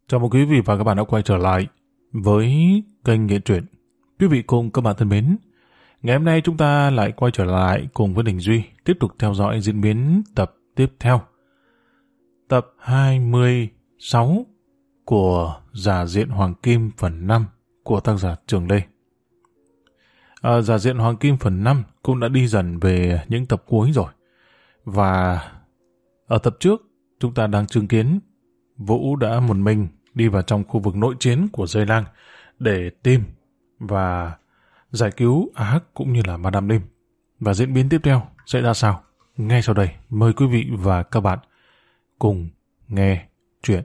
Chào mừng quý vị và các bạn đã quay trở lại với kênh Nghệ Truyện. Quý vị cùng các bạn thân mến, ngày hôm nay chúng ta lại quay trở lại cùng với Đình Duy tiếp tục theo dõi diễn biến tập tiếp theo. Tập 26 của Giả Diện Hoàng Kim phần 5 của tác giả Trường Lê. Giả Diện Hoàng Kim phần 5 cũng đã đi dần về những tập cuối rồi. Và ở tập trước chúng ta đang chứng kiến Vũ đã một mình đi vào trong khu vực nội chiến của Dây Lang để tìm và giải cứu A Hắc cũng như là Madame Lim. Và diễn biến tiếp theo sẽ ra sao? Ngay sau đây, mời quý vị và các bạn cùng nghe chuyện.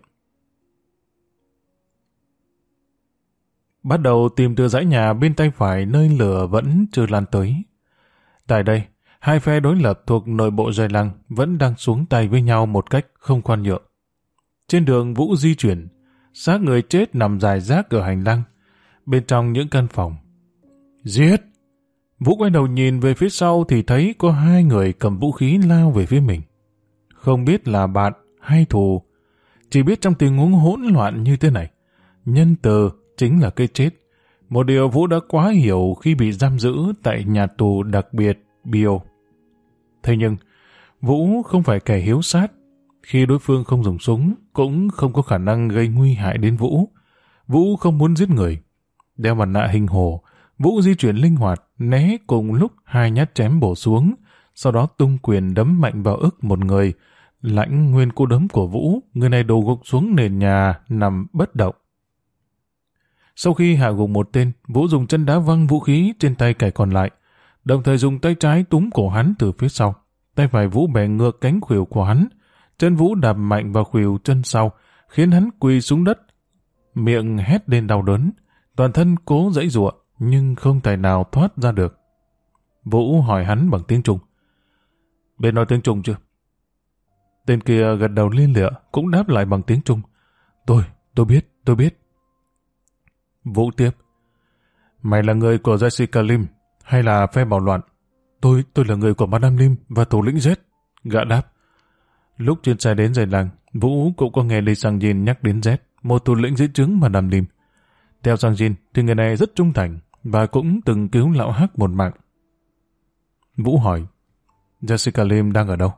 Bắt đầu tìm từ dãy nhà bên tay phải nơi lửa vẫn chưa lan tới. Tại đây, hai phe đối lập thuộc nội bộ Dây Lang vẫn đang xuống tay với nhau một cách không khoan nhượng. Trên đường Vũ di chuyển, xác người chết nằm rải rác ở hành lang, bên trong những căn phòng. Giết! Vũ quay đầu nhìn về phía sau thì thấy có hai người cầm vũ khí lao về phía mình. Không biết là bạn hay thù, chỉ biết trong tình huống hỗn loạn như thế này, nhân từ chính là cái chết. Một điều Vũ đã quá hiểu khi bị giam giữ tại nhà tù đặc biệt Bio. Thế nhưng, Vũ không phải kẻ hiếu sát. Khi đối phương không dùng súng, cũng không có khả năng gây nguy hại đến Vũ. Vũ không muốn giết người. Đeo mặt nạ hình hổ, Vũ di chuyển linh hoạt, né cùng lúc hai nhát chém bổ xuống, sau đó tung quyền đấm mạnh vào ức một người. Lãnh nguyên cú đấm của Vũ, người này đổ gục xuống nền nhà, nằm bất động. Sau khi hạ gục một tên, Vũ dùng chân đá văng vũ khí trên tay kẻ còn lại, đồng thời dùng tay trái túm cổ hắn từ phía sau. Tay phải Vũ bẻ ngược cánh khuỷu của hắn, chân Vũ đạp mạnh vào khuỷu chân sau, khiến hắn quỳ xuống đất, miệng hét lên đau đớn, toàn thân cố giãy giụa nhưng không tài nào thoát ra được. Vũ hỏi hắn bằng tiếng Trung. Biết nói tiếng Trung chưa? Tên kia gật đầu lia lịa, cũng đáp lại bằng tiếng Trung. Tôi biết. Vũ tiếp. Mày là người của Jessica Lim hay là phe bảo loạn? Tôi là người của Madame Lim và thủ lĩnh Z. Gã đáp. Lúc trên xe đến Dây Lang, Vũ cũng có nghe Lee Sang-jin nhắc đến Z, một thủ lĩnh dưới trướng Madame Lim. Theo Sang-jin thì người này rất trung thành và cũng từng cứu lão Hắc một mạng. Vũ hỏi, Jessica Lim đang ở đâu?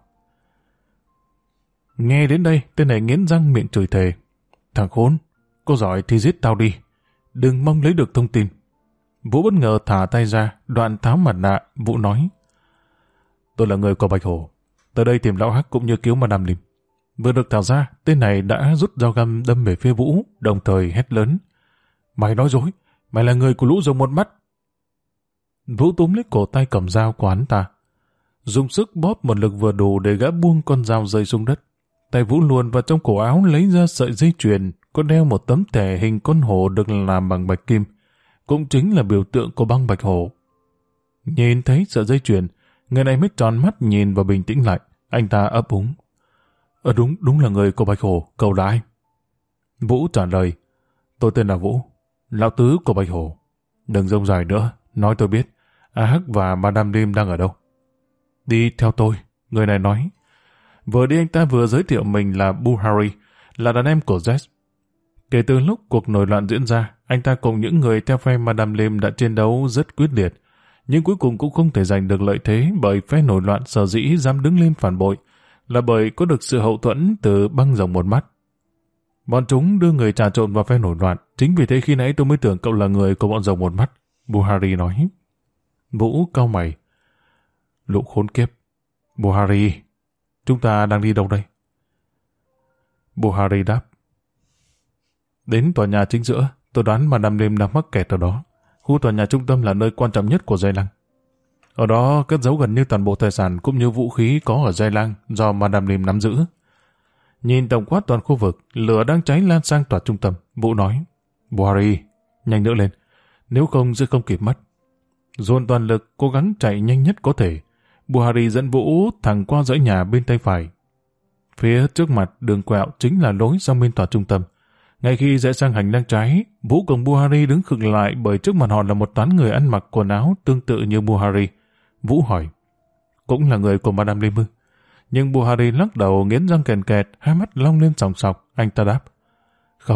Nghe đến đây, tên này nghiến răng miệng chửi thề. Thằng khốn, có giỏi thì giết tao đi, đừng mong lấy được thông tin. Vũ bất ngờ thả tay ra, đoạn tháo mặt nạ. Vũ nói, tôi là người của Bạch Hổ, tới đây tìm lão Hắc cũng như cứu Madame Lim. Vừa được tháo ra, tên này đã rút dao găm đâm về phía Vũ, đồng thời hét lớn. Mày nói dối, mày là người của lũ rồng một mắt. Vũ túm lấy cổ tay cầm dao của hắn ta, dùng sức bóp một lực vừa đủ để gã buông con dao rơi xuống đất. Tay Vũ luồn vào trong cổ áo lấy ra sợi dây chuyền, có đeo một tấm thẻ hình con hổ được làm bằng bạch kim, cũng chính là biểu tượng của băng Bạch Hổ. Nhìn thấy sợi dây chuyền, người này mới tròn mắt nhìn và bình tĩnh lại. Anh ta ấp úng. Đúng là người của Bạch Hổ, cậu là ai? Vũ trả lời. Tôi tên là Vũ, lão tứ của Bạch Hổ. Đừng rông dài nữa, nói tôi biết, A Hắc và Madame Lim đang ở đâu? Đi theo tôi, người này nói. Vừa đi anh ta vừa giới thiệu mình là Buhari, là đàn em của Z. Kể từ lúc cuộc nổi loạn diễn ra, anh ta cùng những người theo phe Madame Lim đã chiến đấu rất quyết liệt, nhưng cuối cùng cũng không thể giành được lợi thế bởi phe nổi loạn sở dĩ dám đứng lên phản bội, là bởi có được sự hậu thuẫn từ băng rồng một mắt. Bọn chúng đưa người trà trộn vào phe nổi loạn, chính vì thế khi nãy tôi mới tưởng cậu là người của bọn rồng một mắt, Buhari nói. Vũ cau mày. Lũ khốn kiếp. Buhari, chúng ta đang đi đâu đây? Buhari đáp. Đến tòa nhà chính giữa, tôi đoán Madame Lim đang mắc kẹt ở đó. Khu tòa nhà trung tâm là nơi quan trọng nhất của Dây Lang. Ở đó cất giấu gần như toàn bộ tài sản cũng như vũ khí có ở Dây Lang do Madame Lim nắm giữ. Nhìn tổng quát toàn khu vực, lửa đang cháy lan sang tòa trung tâm. Vũ nói, Buhari, nhanh nữa lên, nếu không sẽ không kịp mất. Dồn toàn lực, cố gắng chạy nhanh nhất có thể. Buhari dẫn Vũ thẳng qua dãy nhà bên tay phải. Phía trước mặt đường quẹo chính là lối sang bên tòa trung tâm. Ngay khi rẽ sang hành lang trái, Vũ cùng Buhari đứng khựng lại bởi trước mặt họ là một toán người ăn mặc quần áo tương tự như Buhari. Vũ hỏi, cũng là người của Madame Lim ư? Nhưng Buhari lắc đầu nghiến răng kèn kẹt, hai mắt long lên sòng sọc. Anh ta đáp, không,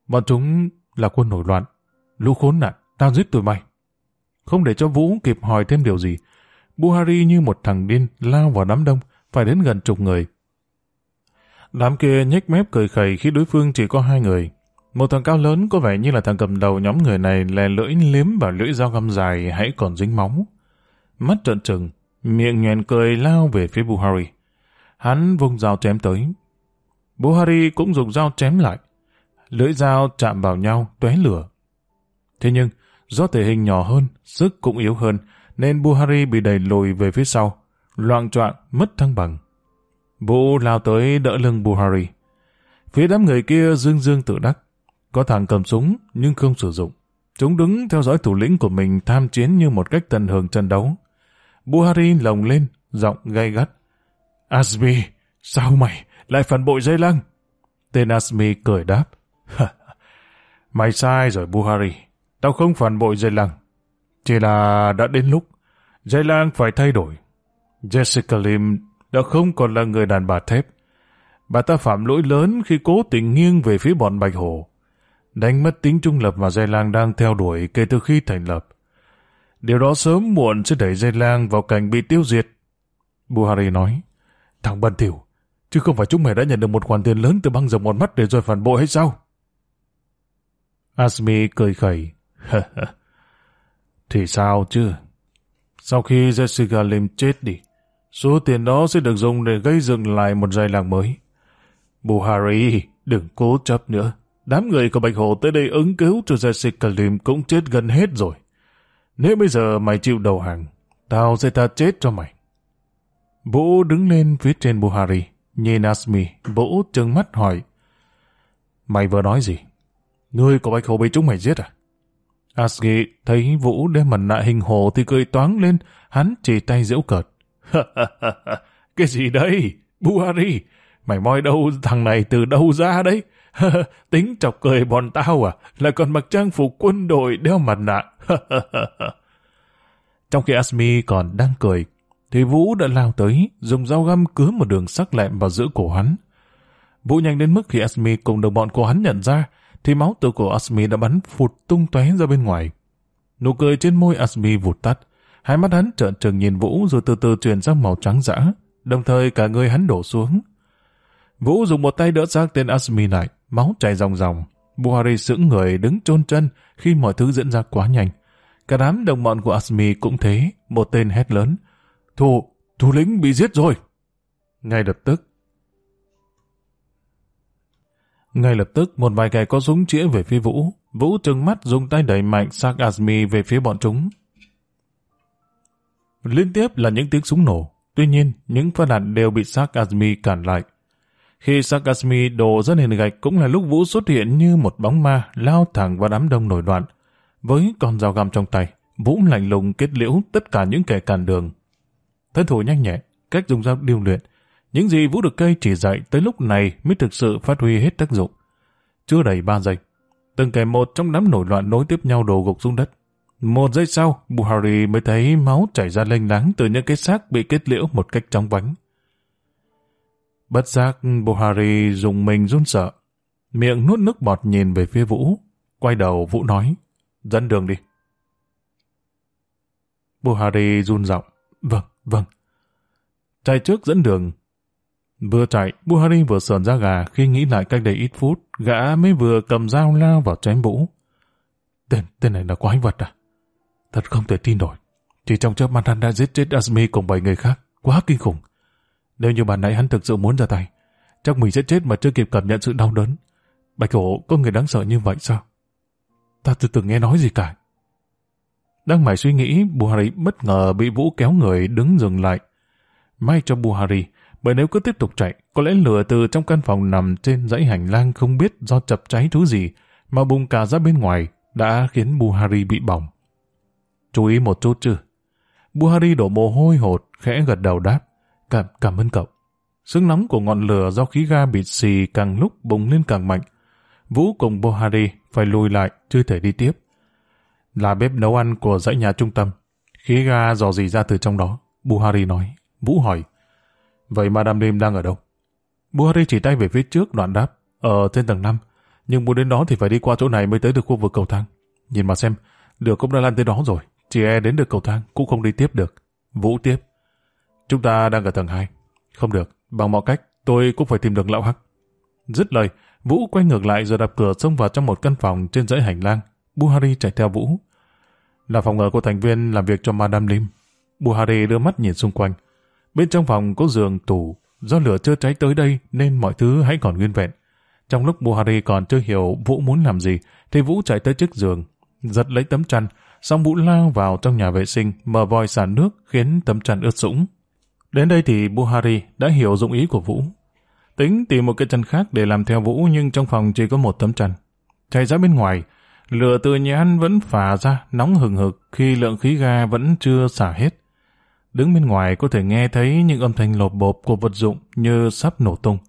Bọn chúng là quân nổi loạn. Lũ khốn nạn, tao giết tụi mày. Không để cho Vũ kịp hỏi thêm điều gì, Buhari như một thằng điên lao vào đám đông, phải đến gần chục người. Đám kia nhếch mép cười khẩy khi đối phương chỉ có 2 người. Một thằng cao lớn có vẻ như là thằng cầm đầu nhóm người này lè lưỡi liếm vào lưỡi dao găm dài hãy còn dính máu. Mắt trợn trừng, miệng nhoẻn cười lao về phía Buhari. Hắn vung dao chém tới. Buhari cũng dùng dao chém lại. Lưỡi dao chạm vào nhau, tóe lửa. Thế nhưng, do thể hình nhỏ hơn, sức cũng yếu hơn, nên Buhari bị đẩy lùi về phía sau, loạng choạng mất thăng bằng. Vũ lao tới đỡ lưng Buhari. Phía đám người kia dương dương tự đắc. Có thằng cầm súng nhưng không sử dụng. Chúng đứng theo dõi thủ lĩnh của mình tham chiến như một cách tận hưởng trận đấu. Buhari lồng lên, giọng gay gắt. Azmi, sao mày lại phản bội Dây Lăng? Tên Azmi cười đáp. Mày sai rồi Buhari. Tao không phản bội Dây Lăng. Chỉ là đã đến lúc Dây Lăng phải thay đổi. Jessica Lim đã không còn là người đàn bà thép. Bà ta phạm lỗi lớn khi cố tình nghiêng về phía bọn Bạch Hổ, đánh mất tính trung lập mà Dây Lang đang theo đuổi kể từ khi thành lập. Điều đó sớm muộn sẽ đẩy Dây Lang vào cảnh bị tiêu diệt. Buhari nói, thằng bẩn thỉu, chứ không phải chúng mày đã nhận được một khoản tiền lớn từ băng rộng một mắt để rồi phản bội hay sao? Azmi cười khẩy. Thì sao chứ? Sau khi Jessica Lim chết đi, số tiền đó sẽ được dùng để gây dựng lại một Dây Lang mới. Buhari, đừng cố chấp nữa. Đám người của Bạch Hổ tới đây ứng cứu cho Jessica Lim cũng chết gần hết rồi. Nếu bây giờ mày chịu đầu hàng, tao sẽ tha chết cho mày. Vũ đứng lên phía trên Buhari, nhìn Azmi. Vũ trừng mắt hỏi, mày vừa nói gì? Người của Bạch Hổ bị chúng mày giết à? Azmi thấy Vũ đem mặt nạ hình hổ thì cười toáng lên, hắn chỉ tay giễu cợt. Cái gì đây? Buhari, mày moi đâu thằng này từ đâu ra đấy? Tính chọc cười bọn tao à? Lại còn mặc trang phục quân đội đeo mặt nạ. Trong khi Azmi còn đang cười, thì Vũ đã lao tới, dùng dao găm cứa một đường sắc lẹm vào giữa cổ hắn. Vũ nhanh đến mức khi Azmi cùng đồng bọn của hắn nhận ra, thì máu từ cổ Azmi đã bắn phụt tung tóe ra bên ngoài. Nụ cười trên môi Azmi vụt tắt, hai mắt hắn trợn trừng nhìn Vũ rồi từ từ chuyển sang màu trắng dã, đồng thời cả người hắn đổ xuống. Vũ dùng một tay đỡ xác tên Azmi lại, máu chảy ròng ròng. Buhari sững người đứng chôn chân khi mọi thứ diễn ra quá nhanh. Cả đám đồng bọn của Azmi cũng thế, một tên hét lớn. Thủ lĩnh bị giết rồi! Ngay lập tức một vài kẻ có súng chĩa về phía Vũ. Vũ trừng mắt dùng tay đẩy mạnh xác Azmi về phía bọn chúng. Liên tiếp là những tiếng súng nổ. Tuy nhiên, những phát đạn đều bị xác Azmi cản lại. Khi xác Azmi đổ ra nền gạch cũng là lúc Vũ xuất hiện như một bóng ma lao thẳng vào đám đông nổi loạn. Với con dao găm trong tay, Vũ lạnh lùng kết liễu tất cả những kẻ cản đường. Thân thủ nhanh nhẹn, cách dùng dao điêu luyện, những gì Vũ được cây chỉ dạy tới lúc này mới thực sự phát huy hết tác dụng. Chưa đầy 3 giây, từng kẻ một trong đám nổi loạn nối tiếp nhau đổ gục xuống đất. 1 giây sau, Buhari mới thấy máu chảy ra lênh láng từ những cái xác bị kết liễu một cách chóng vánh. Bất giác, Buhari dùng mình run sợ, miệng nuốt nước bọt nhìn về phía Vũ. Quay đầu Vũ nói, dẫn đường đi. Buhari run giọng, vâng. Chạy trước dẫn đường. Vừa chạy, Buhari vừa sờn da gà khi nghĩ lại cách đây ít phút, gã mới vừa cầm dao lao vào chém Vũ. Tên này là quái vật à? Thật không thể tin nổi. Chỉ trong chớp mắt hắn đã giết chết Azmi cùng 7 người khác. Quá kinh khủng. Nếu như bản nãy hắn thực sự muốn ra tay, chắc mình sẽ chết mà chưa kịp cảm nhận sự đau đớn. Bạch Hổ có người đáng sợ như vậy sao? Ta chưa từng nghe nói gì cả. Đang mải suy nghĩ, Buhari bất ngờ bị Vũ kéo người đứng dừng lại. May cho Buhari, bởi nếu cứ tiếp tục chạy, có lẽ lửa từ trong căn phòng nằm trên dãy hành lang không biết do chập cháy thứ gì mà bùng cả ra bên ngoài đã khiến Buhari bị bỏng. Chú ý một chút chứ? Buhari đổ mồ hôi hột, khẽ gật đầu đáp. Cảm ơn cậu. Sức nóng của ngọn lửa do khí ga bịt xì càng lúc bùng lên càng mạnh. Vũ cùng Buhari phải lùi lại, chưa thể đi tiếp. Là bếp nấu ăn của dãy nhà trung tâm. Khí ga rò rỉ ra từ trong đó. Buhari nói. Vũ hỏi, vậy Madame Lim đang ở đâu? Buhari chỉ tay về phía trước đoạn đáp, ở trên tầng 5. Nhưng muốn đến đó thì phải đi qua chỗ này mới tới được khu vực cầu thang. Nhìn mà xem, lửa cũng đã lan tới đó rồi. Chỉ e đến được cầu thang cũng không đi tiếp được. Vũ tiếp. Chúng ta đang ở tầng 2. Không được, bằng mọi cách, tôi cũng phải tìm được lão Hắc. Dứt lời, Vũ quay ngược lại rồi đập cửa xông vào trong một căn phòng trên dãy hành lang. Buhari chạy theo Vũ. Là phòng ở của thành viên làm việc cho Madame Lim. Buhari đưa mắt nhìn xung quanh. Bên trong phòng có giường, tủ. Do lửa chưa cháy tới đây nên mọi thứ hãy còn nguyên vẹn. Trong lúc Buhari còn chưa hiểu Vũ muốn làm gì, thì Vũ chạy tới trước giường, giật lấy tấm chăn, xong Vũ lao vào trong nhà vệ sinh, mở vòi xả nước khiến tấm chăn ướt sũng. Đến đây thì Buhari đã hiểu dụng ý của Vũ. Tính tìm một cái chăn khác để làm theo Vũ, nhưng trong phòng chỉ có một tấm chăn. Chạy ra bên ngoài, lửa từ nhà ăn vẫn phả ra, nóng hừng hực khi lượng khí ga vẫn chưa xả hết. Đứng bên ngoài có thể nghe thấy những âm thanh lộp bộp của vật dụng như sắp nổ tung.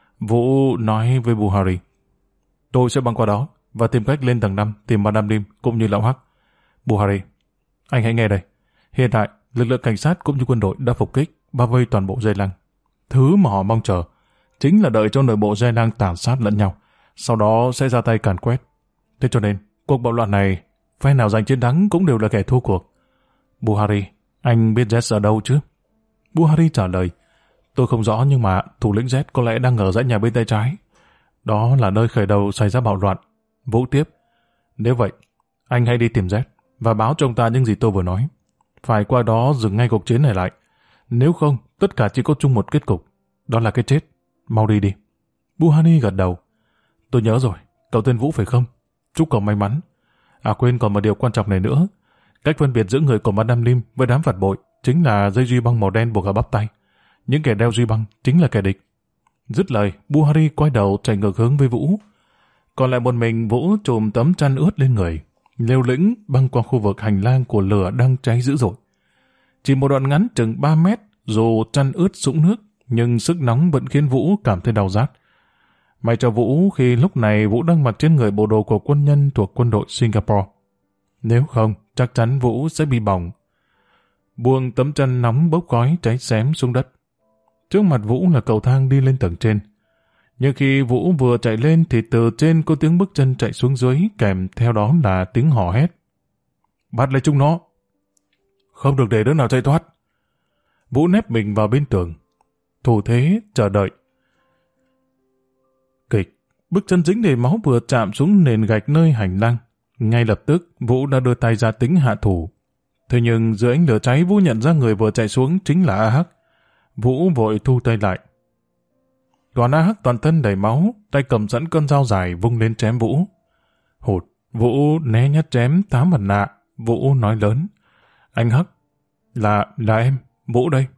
Vũ nói với Buhari, tôi sẽ băng qua đó và tìm cách lên tầng 5 tìm Madame Lim cũng như lão Hắc. Buhari, anh hãy nghe đây. Hiện tại, lực lượng cảnh sát cũng như quân đội đã phục kích, bao vây toàn bộ dây lăng. Thứ mà họ mong chờ chính là đợi cho nội bộ dây lăng tàn sát lẫn nhau, sau đó sẽ ra tay càn quét. Thế cho nên, cuộc bạo loạn này, phe nào giành chiến thắng cũng đều là kẻ thua cuộc. Buhari, anh biết Z ở đâu chứ? Buhari trả lời, tôi không rõ nhưng mà thủ lĩnh Z có lẽ đang ở dãy nhà bên tay trái. Đó là nơi khởi đầu xảy ra bạo loạn. Vũ tiếp, nếu vậy, anh hãy đi tìm Z và báo cho ông ta những gì tôi vừa nói. Phải qua đó dừng ngay cuộc chiến này lại. Nếu không, tất cả chỉ có chung một kết cục. Đó là cái chết. Mau đi đi. Buhari gật đầu. Tôi nhớ rồi, cậu tên Vũ phải không? Chúc cậu may mắn. À quên, còn một điều quan trọng này nữa. Cách phân biệt giữa người của Madame Lim với đám phản bội chính là dây duy băng màu đen buộc ở bắp tay. Những kẻ đeo duy băng chính là kẻ địch. Dứt lời, Buhari quay đầu chạy ngược hướng với Vũ. Còn lại một mình Vũ trùm tấm chăn ướt lên người, liều lĩnh băng qua khu vực hành lang của lửa đang cháy dữ dội. Chỉ một đoạn ngắn chừng 3 mét, dù chăn ướt sũng nước, nhưng sức nóng vẫn khiến Vũ cảm thấy đau rát. May cho Vũ khi lúc này Vũ đang mặc trên người bộ đồ của quân nhân thuộc quân đội Singapore. Nếu không, chắc chắn Vũ sẽ bị bỏng. Buông tấm chăn nóng bốc khói cháy xém xuống đất. Trước mặt Vũ là cầu thang đi lên tầng trên. Nhưng khi Vũ vừa chạy lên thì từ trên có tiếng bước chân chạy xuống dưới, kèm theo đó là tiếng hò hét. Bắt lấy chúng nó! Không được để đứa nào chạy thoát! Vũ nép mình vào bên tường. Thủ thế, chờ đợi. Kịch, bước chân dính đầy máu vừa chạm xuống nền gạch nơi hành lang. Ngay lập tức, Vũ đã đưa tay ra tính hạ thủ. Thế nhưng dưới ánh lửa cháy, Vũ nhận ra người vừa chạy xuống chính là A Hắc. Vũ vội thu tay lại. Còn A Hắc toàn thân đầy máu, tay cầm sẵn con dao dài vung lên chém Vũ. Hụt, Vũ né nhát chém tám mặt nạ. Vũ nói lớn. Anh Hắc, là em, Vũ đây.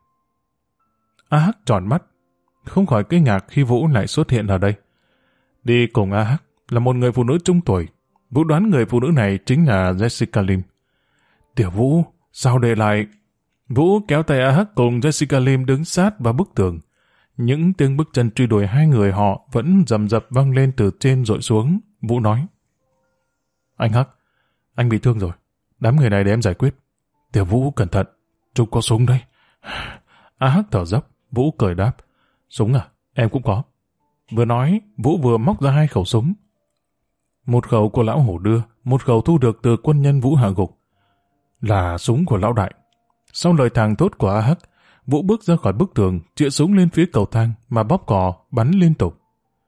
A Hắc tròn mắt, không khỏi kinh ngạc khi Vũ lại xuất hiện ở đây. Đi cùng A Hắc là một người phụ nữ trung tuổi. Vũ đoán người phụ nữ này chính là Jessica Lim. Tiểu Vũ, sao để lại? Vũ kéo tay A Hắc cùng Jessica Lim đứng sát vào bức tường. Những tiếng bước chân truy đuổi hai người họ vẫn rầm rập vang lên từ trên dội xuống. Vũ nói. Anh Hắc, anh bị thương rồi. Đám người này để em giải quyết. Tiểu Vũ cẩn thận, chúng có súng đây. A Hắc thở dốc, Vũ cười đáp. Súng à? Em cũng có. Vừa nói, Vũ vừa móc ra 2 khẩu súng. Một khẩu của lão hổ đưa, một khẩu thu được từ quân nhân Vũ hạ gục. Là súng của lão đại. Sau lời thàng thốt của A Hắc, Vũ bước ra khỏi bức tường, chĩa súng lên phía cầu thang mà bóp cò, bắn liên tục.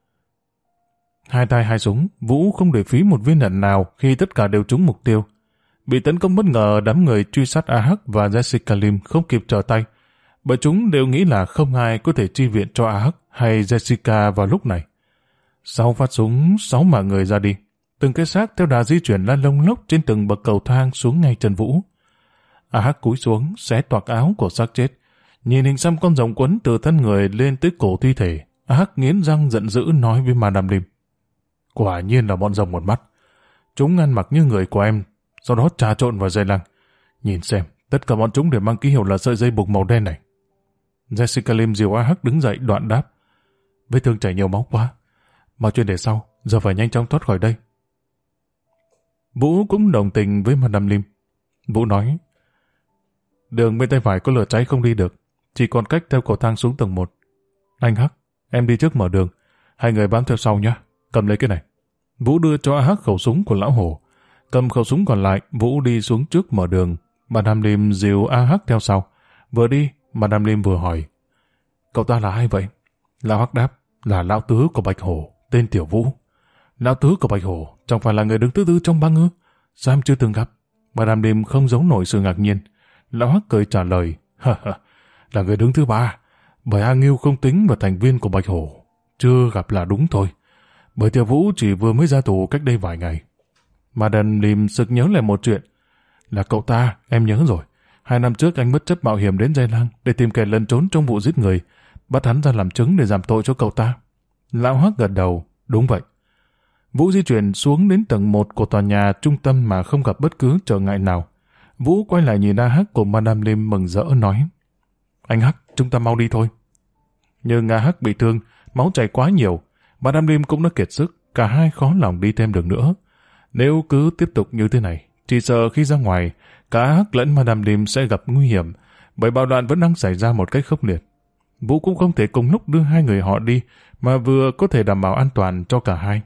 Hai tay hai súng, Vũ không để phí một viên đạn nào khi tất cả đều trúng mục tiêu. Bị tấn công bất ngờ, đám người truy sát A Hắc và Jessica Lim không kịp trở tay, bởi chúng đều nghĩ là không ai có thể chi viện cho A Hắc hay Jessica vào lúc này. 6 phát súng, 6 mạng người ra đi. Từng cái xác theo đà di chuyển lan lông lốc trên từng bậc cầu thang xuống ngay chân Vũ. A Hắc cúi xuống, xé toạc áo của xác chết. Nhìn hình xăm con rồng quấn từ thân người lên tới cổ thi thể, A Hắc nghiến răng giận dữ nói với Madame Lim. Quả nhiên là bọn rồng một mắt. Chúng ăn mặc như người của em, sau đó trà trộn vào dây lăng. Nhìn xem, tất cả bọn chúng đều mang ký hiệu là sợi dây buộc màu đen này. Jessica Lim dìu A Hắc đứng dậy đoạn đáp. Vết thương chảy nhiều máu quá. Mọi chuyện để sau, giờ phải nhanh chóng thoát khỏi đây. Vũ cũng đồng tình với Madame Lim. Vũ nói, đường bên tay phải có lửa cháy không đi được, chỉ còn cách theo cầu thang xuống tầng 1. Anh Hắc, em đi trước mở đường, hai người bám theo sau nhé, cầm lấy cái này. Vũ đưa cho A Hắc khẩu súng của lão hổ. Cầm khẩu súng còn lại, Vũ đi xuống trước mở đường. Madame Lim dìu A Hắc theo sau. Vừa đi, Madame Lim vừa hỏi: Cậu ta là ai vậy? Lão Hắc đáp: Là lão tứ của Bạch Hổ, tên Tiểu Vũ. Lão tứ của Bạch Hổ chẳng phải là người đứng thứ tư trong băng ư? Sao em chưa từng gặp? Madame Lim không giấu nổi sự ngạc nhiên. Lão Hắc cười trả lời: Là người đứng thứ ba, bởi A Ngưu không tính vào thành viên của Bạch Hổ. Chưa gặp là đúng thôi, bởi Tiểu Vũ chỉ vừa mới ra tù cách đây vài ngày. Madame Lim sực nhớ lại một chuyện. Là cậu ta, em nhớ rồi. 2 năm trước anh bất chấp mạo hiểm đến Dây Lăng để tìm kẻ lẩn trốn trong vụ giết người, bắt hắn ra làm chứng để giảm tội cho cậu ta. Lão Hắc gật đầu: Đúng vậy. Vũ di chuyển xuống đến tầng 1 của tòa nhà trung tâm mà không gặp bất cứ trở ngại nào. Vũ quay lại nhìn A Hắc của Madame Lim mừng rỡ nói: Anh Hắc, chúng ta mau đi thôi. Nhưng A Hắc bị thương, máu chảy quá nhiều. Madame Lim cũng đã kiệt sức, cả hai khó lòng đi thêm được nữa. Nếu cứ tiếp tục như thế này, chỉ sợ khi ra ngoài, cả A Hắc lẫn Madame Lim sẽ gặp nguy hiểm, bởi bạo loạn vẫn đang xảy ra một cách khốc liệt. Vũ cũng không thể cùng lúc đưa hai người họ đi, mà vừa có thể đảm bảo an toàn cho cả hai.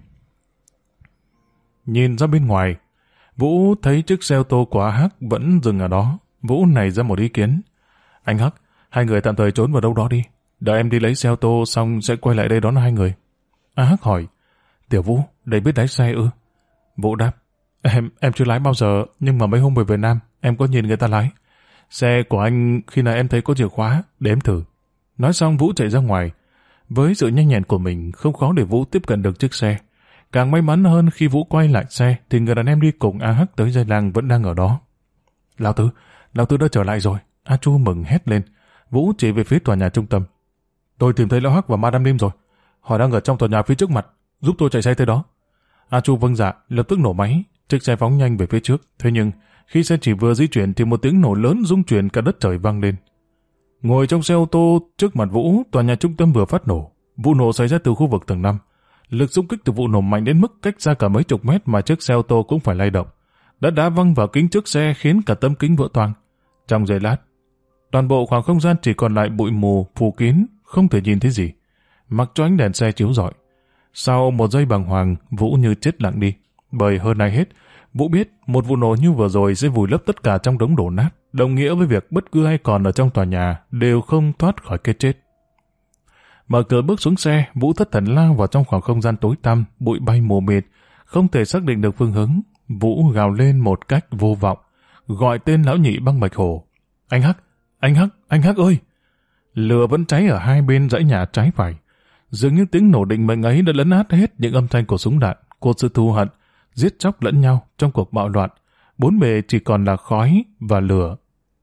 Nhìn ra bên ngoài, Vũ thấy chiếc xe ô tô của A Hắc vẫn dừng ở đó. Vũ nảy ra một ý kiến: Anh Hắc, hai người tạm thời trốn vào đâu đó đi. Đợi em đi lấy xe ô tô xong sẽ quay lại đây đón hai người. A Hắc hỏi: Tiểu Vũ, đây biết lái xe ư? Vũ đáp: Em chưa lái bao giờ, nhưng mà mấy hôm về Việt Nam, em có nhìn người ta lái. Xe của anh khi nào em thấy có chìa khóa, để em thử. Nói xong Vũ chạy ra ngoài. Với sự nhanh nhẹn của mình, không khó để Vũ tiếp cận được chiếc xe. Càng may mắn hơn khi Vũ quay lại xe, thì người đàn em đi cùng A Hắc tới Dây Lăng vẫn đang ở đó. Lão Tứ đã trở lại rồi. A Chu mừng hét lên. Vũ chỉ về phía tòa nhà trung tâm. Tôi tìm thấy Lão Hắc và Madame Lim rồi. Họ đang ở trong tòa nhà phía trước mặt, giúp tôi chạy xe tới đó. A Chu vâng dạ, lập tức nổ máy. Chiếc xe phóng nhanh về phía trước. Thế nhưng khi xe chỉ vừa di chuyển thì một tiếng nổ lớn rung chuyển cả đất trời vang lên. Ngồi trong xe ô tô trước mặt Vũ, tòa nhà trung tâm vừa phát nổ. Vụ nổ xảy ra từ khu vực tầng 5. Lực xung kích từ vụ nổ mạnh đến mức cách xa cả mấy chục mét mà chiếc xe ô tô cũng phải lay động. Đã đá văng vào kính trước xe khiến cả tấm kính vỡ toang. Trong giây lát, toàn bộ khoảng không gian chỉ còn lại bụi mù phủ kín, không thể nhìn thấy gì, mặc cho ánh đèn xe chiếu rọi. Sau một giây bàng hoàng, Vũ như chết lặng đi. Bởi hơn ai hết, Vũ biết một vụ nổ như vừa rồi sẽ vùi lấp tất cả trong đống đổ nát, đồng nghĩa với việc bất cứ ai còn ở trong tòa nhà đều không thoát khỏi cái chết. Mở cửa bước xuống xe, Vũ thất thần lao vào trong khoảng không gian tối tăm, bụi bay mù mịt, không thể xác định được phương hướng. Vũ gào lên một cách vô vọng, gọi tên lão nhị băng Bạch Hổ. Anh Hắc ơi! Lửa vẫn cháy ở hai bên dãy nhà trái phải. Dường như tiếng nổ định mệnh ấy đã lấn át hết những âm thanh của súng đạn, của sự thù hận, giết chóc lẫn nhau trong cuộc bạo loạn. Bốn bề chỉ còn là khói và lửa.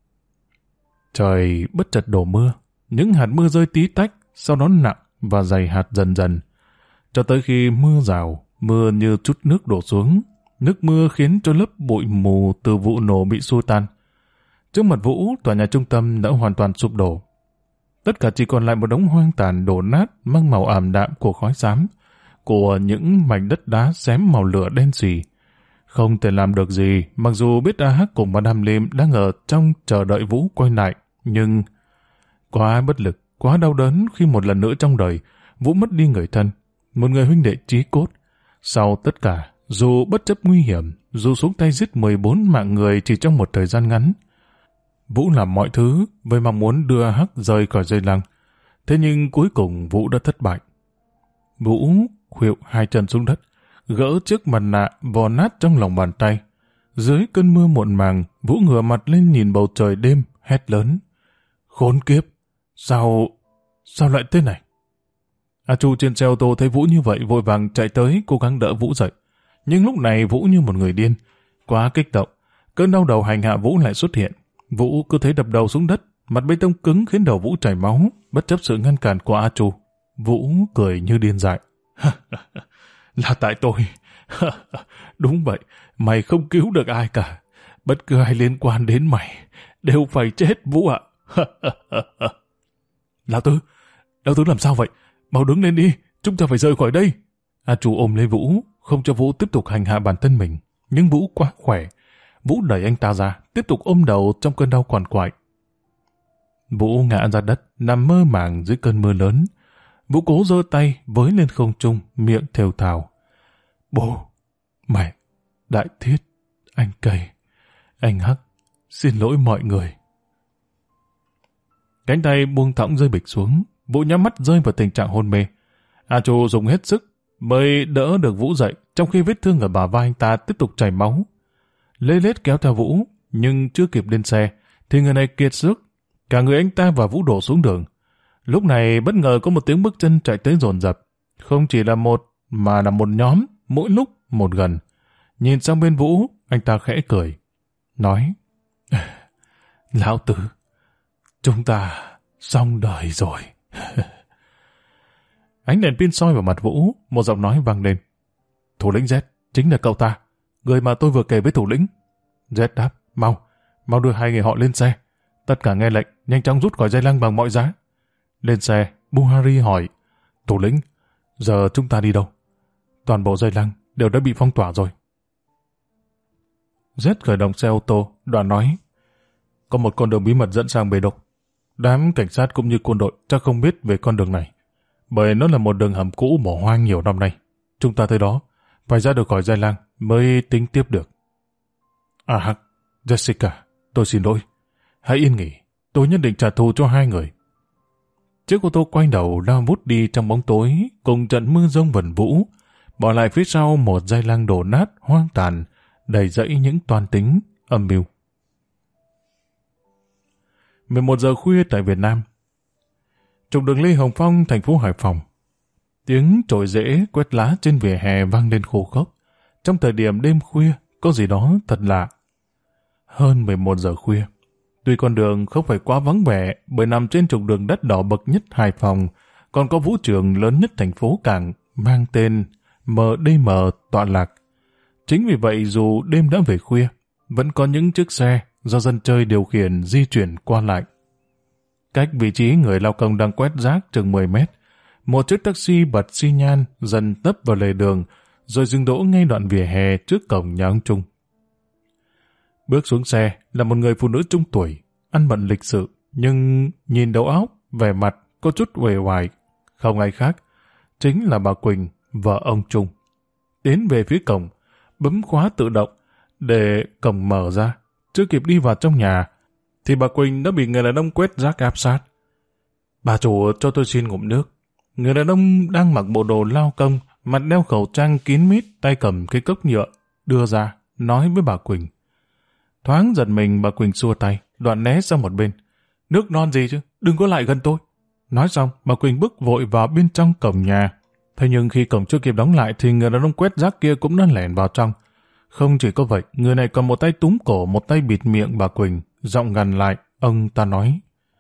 Trời bất chợt đổ mưa, những hạt mưa rơi tí tách, sau đó nặng và dày hạt dần dần, cho tới khi mưa rào, mưa như chút nước đổ xuống. Nước mưa khiến cho lớp bụi mù từ vụ nổ bị xua tan. Trước mặt Vũ, tòa nhà trung tâm đã hoàn toàn sụp đổ. Tất cả chỉ còn lại một đống hoang tàn đổ nát mang màu ảm đạm của khói xám, của những mảnh đất đá xém màu lửa đen xì. Không thể làm được gì, mặc dù biết A Hắc cùng Madame Lim đang ở trong chờ đợi Vũ quay lại, nhưng quá bất lực, quá đau đớn khi một lần nữa trong đời Vũ mất đi người thân, một người huynh đệ chí cốt. Sau tất cả, dù bất chấp nguy hiểm, dù xuống tay giết 14 mạng người chỉ trong một thời gian ngắn, Vũ làm mọi thứ với mong muốn đưa A Hắc rời khỏi Dây Lăng. Thế nhưng cuối cùng Vũ đã thất bại. Vũ khuỵu hai chân xuống đất, gỡ chiếc mặt nạ vò nát trong lòng bàn tay. Dưới cơn mưa muộn màng, Vũ ngửa mặt lên nhìn bầu trời đêm, hét lớn. Khốn kiếp! Sao lại thế này? A Chu trên xe ô tô thấy Vũ như vậy vội vàng chạy tới cố gắng đỡ Vũ dậy. Nhưng lúc này Vũ như một người điên, quá kích động. Cơn đau đầu hành hạ Vũ lại xuất hiện. Vũ cứ thế đập đầu xuống đất, mặt bê tông cứng khiến đầu Vũ chảy máu, bất chấp sự ngăn cản của A Chu. Vũ cười như điên dại. Là tại tôi. Đúng vậy, mày không cứu được ai cả. Bất cứ ai liên quan đến mày đều phải chết Vũ ạ. Lão Tứ làm sao vậy? Mau đứng lên đi, chúng ta phải rời khỏi đây. A Chu ôm lấy Vũ, không cho Vũ tiếp tục hành hạ bản thân mình. Nhưng Vũ quá khỏe. Vũ đẩy anh ta ra, tiếp tục ôm đầu trong cơn đau quằn quại. Vũ ngã ra đất, nằm mơ màng dưới cơn mưa lớn. Vũ cố giơ tay với lên không trung, miệng thều thào. Bố, mẹ, Đại Thiết, anh Cây, anh Hắc, xin lỗi mọi người. Cánh tay buông thõng rơi bịch xuống, Vũ nhắm mắt rơi vào tình trạng hôn mê. A Chu dùng hết sức mới đỡ được Vũ dậy, trong khi vết thương ở bả vai anh ta tiếp tục chảy máu. Lê Lết kéo theo Vũ, nhưng chưa kịp lên xe, thì người này kiệt sức. Cả người anh ta và Vũ đổ xuống đường. Lúc này bất ngờ có một tiếng bước chân chạy tới dồn dập. Không chỉ là một, mà là một nhóm, mỗi lúc một gần. Nhìn sang bên Vũ, anh ta khẽ cười. Nói, Lão Tứ, chúng ta xong đời rồi. Ánh đèn pin soi vào mặt Vũ, một giọng nói vang lên. Thủ lĩnh Z, chính là cậu ta, người mà tôi vừa kể với thủ lĩnh. Z đáp, mau đưa hai người họ lên xe. Tất cả nghe lệnh, nhanh chóng rút khỏi dây lăng bằng mọi giá. Lên xe, Buhari hỏi, thủ lĩnh, giờ chúng ta đi đâu? Toàn bộ dây lăng đều đã bị phong tỏa rồi. Z khởi động xe ô tô, đoạn nói, có một con đường bí mật dẫn sang bề độc. Đám cảnh sát cũng như quân đội chắc không biết về con đường này, bởi nó là một đường hầm cũ bỏ hoang nhiều năm nay. Chúng ta tới đó, phải ra được khỏi dây lăng mới tính tiếp được. À Hắc, Jessica, tôi xin lỗi. Hãy yên nghỉ, tôi nhất định trả thù cho hai người. Chiếc ô tô quay đầu lao vút đi trong bóng tối cùng trận mưa rông vần vũ, bỏ lại phía sau một dây lăng đổ nát hoang tàn, đầy rẫy những toan tính, âm mưu. 11 giờ khuya tại Việt Nam. Trục đường Lê Hồng Phong, thành phố Hải Phòng. Tiếng chổi rễ quét lá trên vỉa hè vang lên khô khốc. Trong thời điểm đêm khuya, có gì đó thật lạ. Hơn 11 giờ khuya. Tuy con đường không phải quá vắng vẻ bởi nằm trên trục đường đất đỏ bậc nhất Hải Phòng, còn có vũ trường lớn nhất thành phố cảng mang tên MDM tọa lạc. Chính vì vậy dù đêm đã về khuya, vẫn có những chiếc xe do dân chơi điều khiển di chuyển qua lại. Cách vị trí người lao công đang quét rác chừng 10 mét, một chiếc taxi bật xi nhan dần tấp vào lề đường, rồi dừng đỗ ngay đoạn vỉa hè trước cổng nhà ông Trung. Bước xuống xe là một người phụ nữ trung tuổi, ăn bận lịch sự, nhưng nhìn đầu óc, vẻ mặt có chút uể oải, không ai khác, chính là bà Quỳnh, vợ ông Trung. Đến về phía cổng, bấm khóa tự động để cổng mở ra. Chưa kịp đi vào trong nhà, thì bà Quỳnh đã bị người đàn ông quét rác áp sát. Bà chủ cho tôi xin ngụm nước. Người đàn ông đang mặc bộ đồ lao công, mặt đeo khẩu trang kín mít, tay cầm cái cốc nhựa, đưa ra, nói với bà Quỳnh. Thoáng giật mình, bà Quỳnh xua tay, đoạn né sang một bên. Nước non gì chứ, đừng có lại gần tôi. Nói xong, bà Quỳnh bước vội vào bên trong cổng nhà. Thế nhưng khi cổng chưa kịp đóng lại thì người đàn ông quét rác kia cũng đã lẻn vào trong. Không chỉ có vậy, người này còn một tay túm cổ, một tay bịt miệng bà Quỳnh, giọng gằn lại, ông ta nói.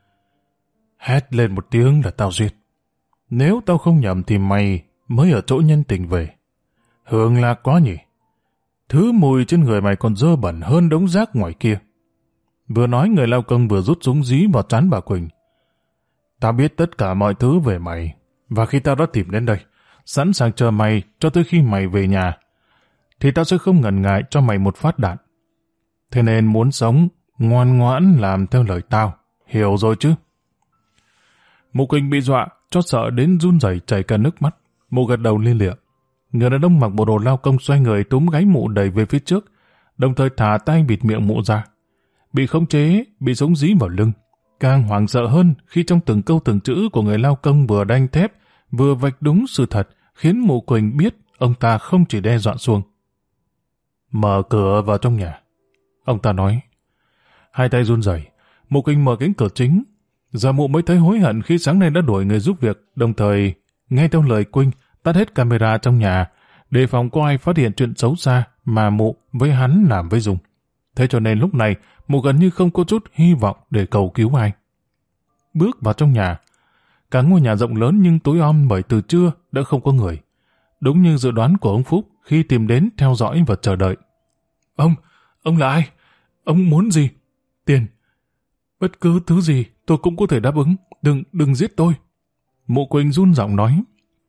Hét lên một tiếng là tao giết. Nếu tao không nhầm thì mày mới ở chỗ nhân tình về. Hưởng lạc quá nhỉ. Thứ mùi trên người mày còn dơ bẩn hơn đống rác ngoài kia. Vừa nói người lao công vừa rút súng dí vào trán bà Quỳnh. Tao biết tất cả mọi thứ về mày, và khi tao đã tìm đến đây, sẵn sàng chờ mày cho tới khi mày về nhà, thì tao sẽ không ngần ngại cho mày một phát đạn. Thế nên muốn sống, ngoan ngoãn làm theo lời tao, hiểu rồi chứ? Mụ Quỳnh bị dọa, cho sợ đến run rẩy chảy cả nước mắt. Mụ gật đầu lia lịa. Người đàn ông mặc bộ đồ lao công xoay người túm gáy mụ đẩy về phía trước, đồng thời thả tay bịt miệng mụ ra. Bị khống chế, bị súng dí vào lưng. Càng hoảng sợ hơn khi trong từng câu từng chữ của người lao công vừa đanh thép, vừa vạch đúng sự thật, khiến mụ Quỳnh biết ông ta không chỉ đe dọa xuông. Mở cửa vào trong nhà. Ông ta nói. Hai tay run rẩy, mụ Quỳnh mở cánh cửa chính. Giờ mụ mới thấy hối hận khi sáng nay đã đuổi người giúp việc, đồng thời nghe theo lời Quỳnh tắt hết camera trong nhà, đề phòng có ai phát hiện chuyện xấu xa mà mụ với hắn làm với Dung. Thế cho nên lúc này mụ gần như không có chút hy vọng để cầu cứu ai. Bước vào trong nhà, cả ngôi nhà rộng lớn nhưng tối om bởi từ trưa đã không có người. Đúng như dự đoán của ông Phúc khi tìm đến theo dõi và chờ đợi. Ông là ai? Ông muốn gì? Tiền. Bất cứ thứ gì tôi cũng có thể đáp ứng. Đừng giết tôi. Mụ Quỳnh run giọng nói.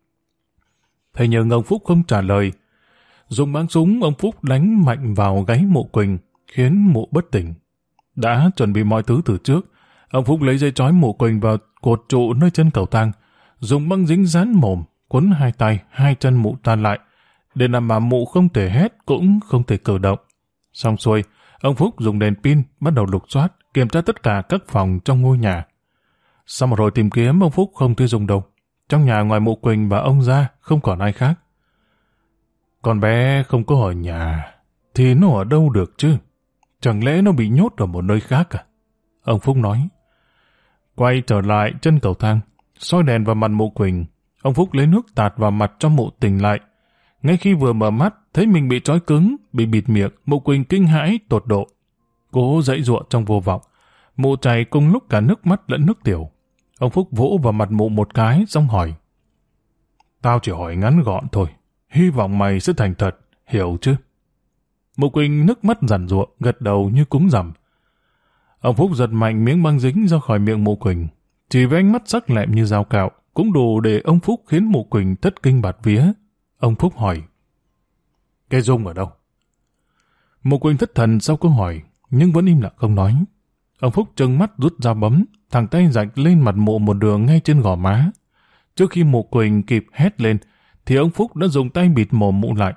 Thế nhưng ông Phúc không trả lời. Dùng bắn súng, ông Phúc đánh mạnh vào gáy mụ Quỳnh, khiến mụ bất tỉnh. Đã chuẩn bị mọi thứ từ trước, ông Phúc lấy dây trói mụ Quỳnh vào cột trụ nơi chân cầu thang, dùng băng dính dán mồm, quấn hai tay, hai chân mụ ta lại, để đảm bảo mụ không thể hét cũng không thể cử động. Xong xuôi, ông Phúc dùng đèn pin bắt đầu lục soát, kiểm tra tất cả các phòng trong ngôi nhà. Sau một hồi tìm kiếm, ông Phúc không thấy Dung đâu. Trong nhà ngoài mụ Quỳnh và ông ra, không còn ai khác. Con bé không có ở nhà, thì nó ở đâu được chứ? Chẳng lẽ nó bị nhốt ở một nơi khác à? Ông Phúc nói. Quay trở lại chân cầu thang, soi đèn vào mặt mụ Quỳnh. Ông Phúc lấy nước tạt vào mặt cho mụ tỉnh lại. Ngay khi vừa mở mắt, thấy mình bị trói cứng, bị bịt miệng, mụ Quỳnh kinh hãi tột độ. Cố giãy giụa trong vô vọng. Mụ chảy cùng lúc cả nước mắt lẫn nước tiểu. Ông Phúc vỗ vào mặt mụ một cái, xong hỏi. Tao chỉ hỏi ngắn gọn thôi. Hy vọng mày sẽ thành thật, hiểu chứ? Mụ Quỳnh nước mắt giàn giụa, gật đầu như cúng rằm. Ông Phúc giật mạnh miếng băng dính ra khỏi miệng mụ Quỳnh. Chỉ với ánh mắt sắc lẹm như dao cạo, cũng đủ để ông Phúc khiến mụ Quỳnh thất kinh bạt vía. Ông Phúc hỏi. Cái Dung ở đâu? Mụ Quỳnh thất thần sau câu hỏi, nhưng vẫn im lặng không nói. Ông Phúc trừng mắt rút dao bấm, thẳng tay rạch lên mặt mụ một đường ngay trên gò má. Trước khi mụ Quỳnh kịp hét lên, thì ông Phúc đã dùng tay bịt mồm mụ lại.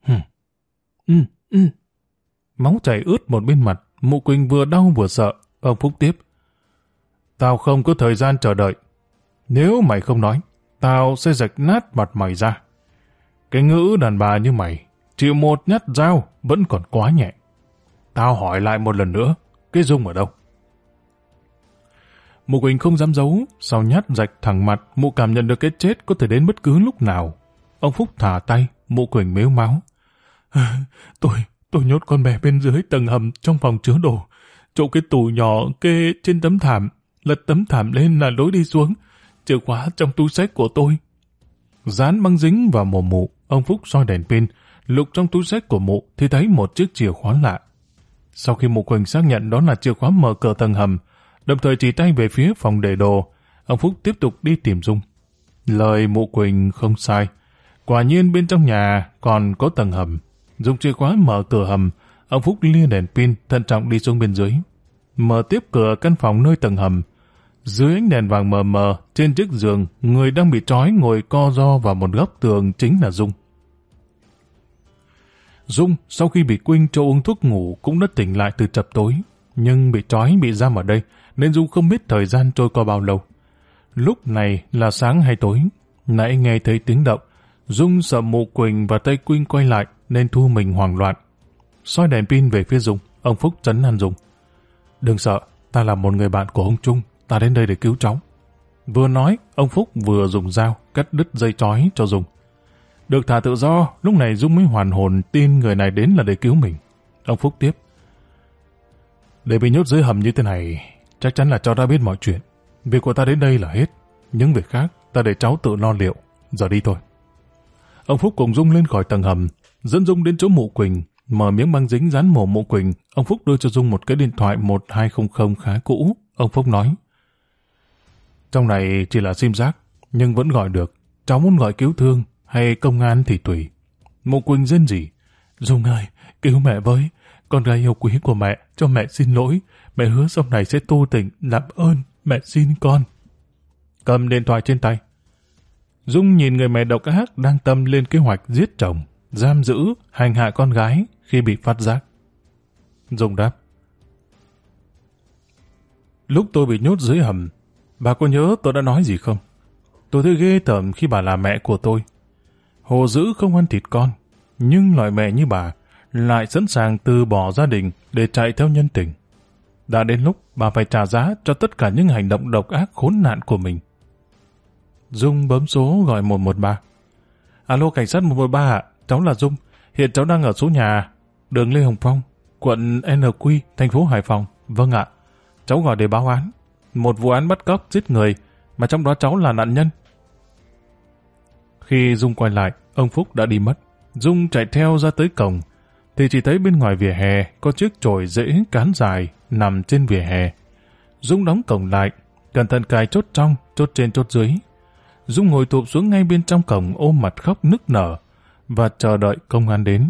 Máu chảy ướt một bên mặt, mụ Quỳnh vừa đau vừa sợ. Ông Phúc tiếp. Tao không có thời gian chờ đợi. Nếu mày không nói, tao sẽ rạch nát mặt mày ra. Cái ngữ đàn bà như mày, chịu một nhát dao vẫn còn quá nhẹ. Tao hỏi lại một lần nữa, cái Dung ở đâu? Mụ Quỳnh không dám giấu, sau nhát rạch thẳng mặt, mụ cảm nhận được cái chết có thể đến bất cứ lúc nào. Ông Phúc thả tay, mụ Quỳnh mếu máo. Tôi nhốt con bé bên dưới tầng hầm trong phòng chứa đồ. Chỗ cái tủ nhỏ kê trên tấm thảm, lật tấm thảm lên là lối đi xuống. Chìa khóa trong túi xách của tôi. Dán băng dính vào mồm mụ, ông Phúc soi đèn pin, lục trong túi xách của mụ thì thấy một chiếc chìa khóa lạ. Sau khi mụ Quỳnh xác nhận đó là chìa khóa mở cửa tầng hầm, đồng thời chỉ tay về phía phòng để đồ, ông Phúc tiếp tục đi tìm Dung. Lời mụ Quỳnh không sai. Quả nhiên bên trong nhà còn có tầng hầm. Dùng chìa khóa mở cửa hầm, ông Phúc lia đèn pin thận trọng đi xuống bên dưới. Mở tiếp cửa căn phòng nơi tầng hầm. Dưới ánh đèn vàng mờ mờ, trên chiếc giường, người đang bị trói ngồi co ro vào một góc tường chính là Dung. Dung sau khi bị Quỳnh cho uống thuốc ngủ cũng đã tỉnh lại từ chập tối, nhưng bị trói bị giam ở đây nên Dung không biết thời gian trôi qua bao lâu. Lúc này là sáng hay tối, nãy nghe thấy tiếng động, Dung sợ mụ Quỳnh và tay Quỳnh quay lại nên thu mình hoảng loạn. Soi đèn pin về phía Dung, ông Phúc trấn an Dung. Đừng sợ, ta là một người bạn của ông Trung, ta đến đây để cứu cháu. Vừa nói, ông Phúc vừa dùng dao cắt đứt dây trói cho Dung. Được thả tự do, lúc này Dung mới hoàn hồn tin người này đến là để cứu mình. Ông Phúc tiếp. Để bị nhốt dưới hầm như thế này, chắc chắn là cháu đã biết mọi chuyện. Việc của ta đến đây là hết, những việc khác ta để cháu tự lo liệu. Giờ đi thôi. Ông Phúc cùng Dung lên khỏi tầng hầm, dẫn Dung đến chỗ mụ Quỳnh, mở miếng băng dính dán mồm mụ Quỳnh. Ông Phúc đưa cho Dung một cái điện thoại 1200 khá cũ. Ông Phúc nói. Trong này chỉ là sim giác, nhưng vẫn gọi được. Cháu muốn gọi cứu thương hay công an thì tùy. Mụ Quỳnh rên rỉ. Dung ơi, cứu mẹ với. Con gái yêu quý của mẹ, cho mẹ xin lỗi. Mẹ hứa sau này sẽ tu tỉnh, làm ơn, mẹ xin con. Cầm điện thoại trên tay. Dung nhìn người mẹ độc ác đang tâm lên kế hoạch giết chồng, giam giữ, hành hạ con gái khi bị phát giác. Dung đáp. Lúc tôi bị nhốt dưới hầm, bà có nhớ tôi đã nói gì không? Tôi thấy ghê tởm khi bà là mẹ của tôi. Hồ dữ không ăn thịt con, nhưng loại mẹ như bà lại sẵn sàng từ bỏ gia đình để chạy theo nhân tình. Đã đến lúc bà phải trả giá cho tất cả những hành động độc ác khốn nạn của mình. Dung bấm số gọi 113. Alo, cảnh sát 113 ạ, cháu là Dung. Hiện cháu đang ở số nhà đường Lê Hồng Phong, quận NQ, thành phố Hải Phòng. Vâng ạ, cháu gọi để báo án. Một vụ án bắt cóc giết người, mà trong đó cháu là nạn nhân. Khi Dung quay lại, ông Phúc đã đi mất. Dung chạy theo ra tới cổng, thì chỉ thấy bên ngoài vỉa hè có chiếc chổi rễ cán dài nằm trên vỉa hè. Dung đóng cổng lại, cẩn thận cài chốt trong, chốt trên chốt dưới. Dung ngồi thụp xuống ngay bên trong cổng ôm mặt khóc nức nở và chờ đợi công an đến.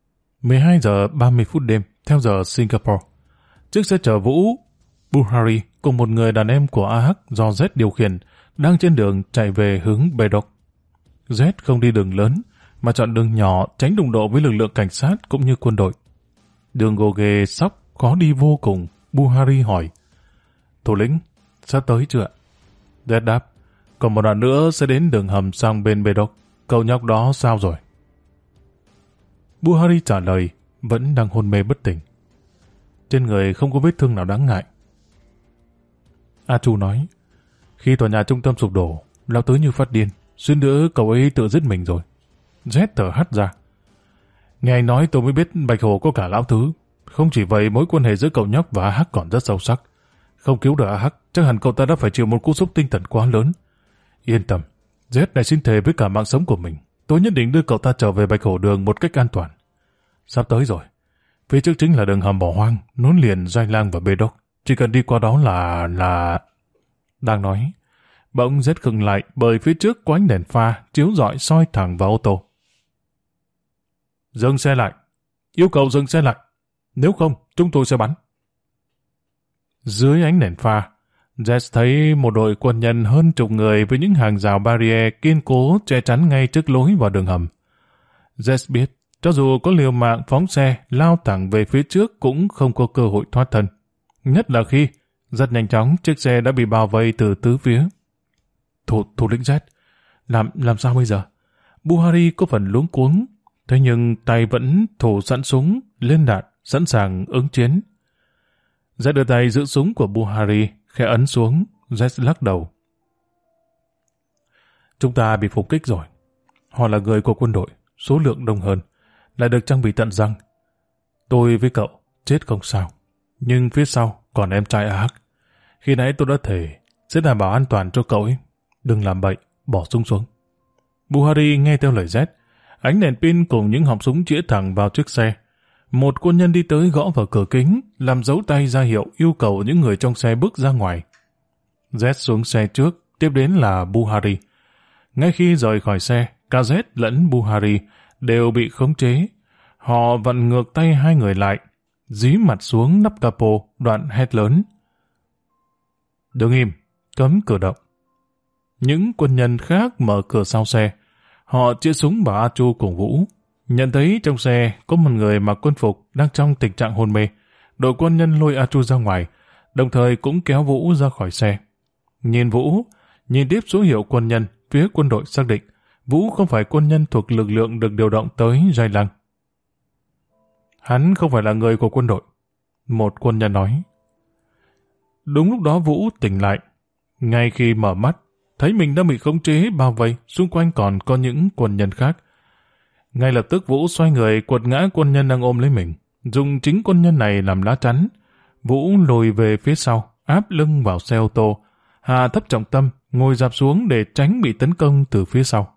(12 giờ 30 phút đêm theo giờ Singapore). Chiếc xe chở Vũ Buhari cùng một người đàn em của AH do Z điều khiển đang trên đường chạy về hướng Bedok. Z không đi đường lớn mà chọn đường nhỏ tránh đụng độ với lực lượng cảnh sát cũng như quân đội. Đường gồ ghề sóc khó đi vô cùng. Buhari hỏi: thủ lĩnh, sắp tới chưa ạ? Z đáp: còn một đoạn nữa sẽ đến đường hầm sang bên Bedok. Cậu nhóc đó sao rồi? Buhari trả lời, vẫn đang hôn mê bất tỉnh. Trên người không có vết thương nào đáng ngại. Achu nói: khi tòa nhà trung tâm sụp đổ, lao tới như phát điên, suýt nữa cậu ấy tự giết mình rồi. Z thở hắt ra: nghe anh nói tôi mới biết Bạch Hổ có cả lão thứ. Không chỉ vậy, mối quan hệ giữa cậu nhóc và AH còn rất sâu sắc. Không cứu được AH, chắc hẳn cậu ta đã phải chịu một cú sốc tinh thần quá lớn. Yên tâm, Z này xin thề với cả mạng sống của mình, tôi nhất định đưa cậu ta trở về Bạch Hổ đường một cách an toàn. Sắp tới rồi. Phía trước chính là đường hầm bỏ hoang, nối liền Giai Lang và Bedok. Chỉ cần đi qua đó là... Đang nói, bỗng Z khựng lại bởi phía trước có ánh đèn pha chiếu rọi soi thẳng vào ô tô. Dừng xe lại. Yêu cầu dừng xe lại. Nếu không, chúng tôi sẽ bắn. Dưới ánh đèn pha, Z thấy một đội quân nhân hơn chục người với những hàng rào barrier kiên cố che chắn ngay trước lối vào đường hầm. Z biết, cho dù có liều mạng phóng xe lao thẳng về phía trước cũng không có cơ hội thoát thân. Nhất là khi, rất nhanh chóng chiếc xe đã bị bao vây từ tứ phía. Thủ lĩnh Z, làm sao bây giờ? Buhari có phần luống cuống, thế nhưng tay vẫn thủ sẵn súng, lên đạn, sẵn sàng ứng chiến. Z đưa tay giữ súng của Buhari, khẽ ấn xuống. Z lắc đầu. Chúng ta bị phục kích rồi. Họ là người của quân đội, số lượng đông hơn, lại được trang bị tận răng. Tôi với cậu chết không sao, nhưng phía sau còn em trai AH. Khi nãy tôi đã thề sẽ đảm bảo an toàn cho cậu ấy. Đừng làm bậy, bỏ súng xuống. Buhari nghe theo lời Z. Ánh đèn pin cùng những họng súng chĩa thẳng vào chiếc xe. Một quân nhân đi tới gõ vào cửa kính, làm dấu tay ra hiệu yêu cầu những người trong xe bước ra ngoài. Z xuống xe trước, tiếp đến là Buhari. Ngay khi rời khỏi xe, cả Z lẫn Buhari đều bị khống chế. Họ vặn ngược tay hai người lại, dí mặt xuống nắp capo, đoạn hét lớn: đứng im, cấm cử động. Những quân nhân khác mở cửa sau xe. Họ chĩa súng vào Achu cùng Vũ. Nhận thấy trong xe có một người mặc quân phục đang trong tình trạng hôn mê. Đội quân nhân lôi Achu ra ngoài, đồng thời cũng kéo Vũ ra khỏi xe. Nhìn Vũ, nhìn tiếp số hiệu quân nhân, phía quân đội xác định Vũ không phải quân nhân thuộc lực lượng được điều động tới Giai Lang. Hắn không phải là người của quân đội, một quân nhân nói. Đúng lúc đó Vũ tỉnh lại. Ngay khi mở mắt, thấy mình đang bị khống chế bao vây, xung quanh còn có những quân nhân khác. Ngay lập tức Vũ xoay người quật ngã quân nhân đang ôm lấy mình, dùng chính quân nhân này làm lá chắn. Vũ lùi về phía sau, áp lưng vào xe ô tô, hạ thấp trọng tâm, ngồi dạp xuống để tránh bị tấn công từ phía sau.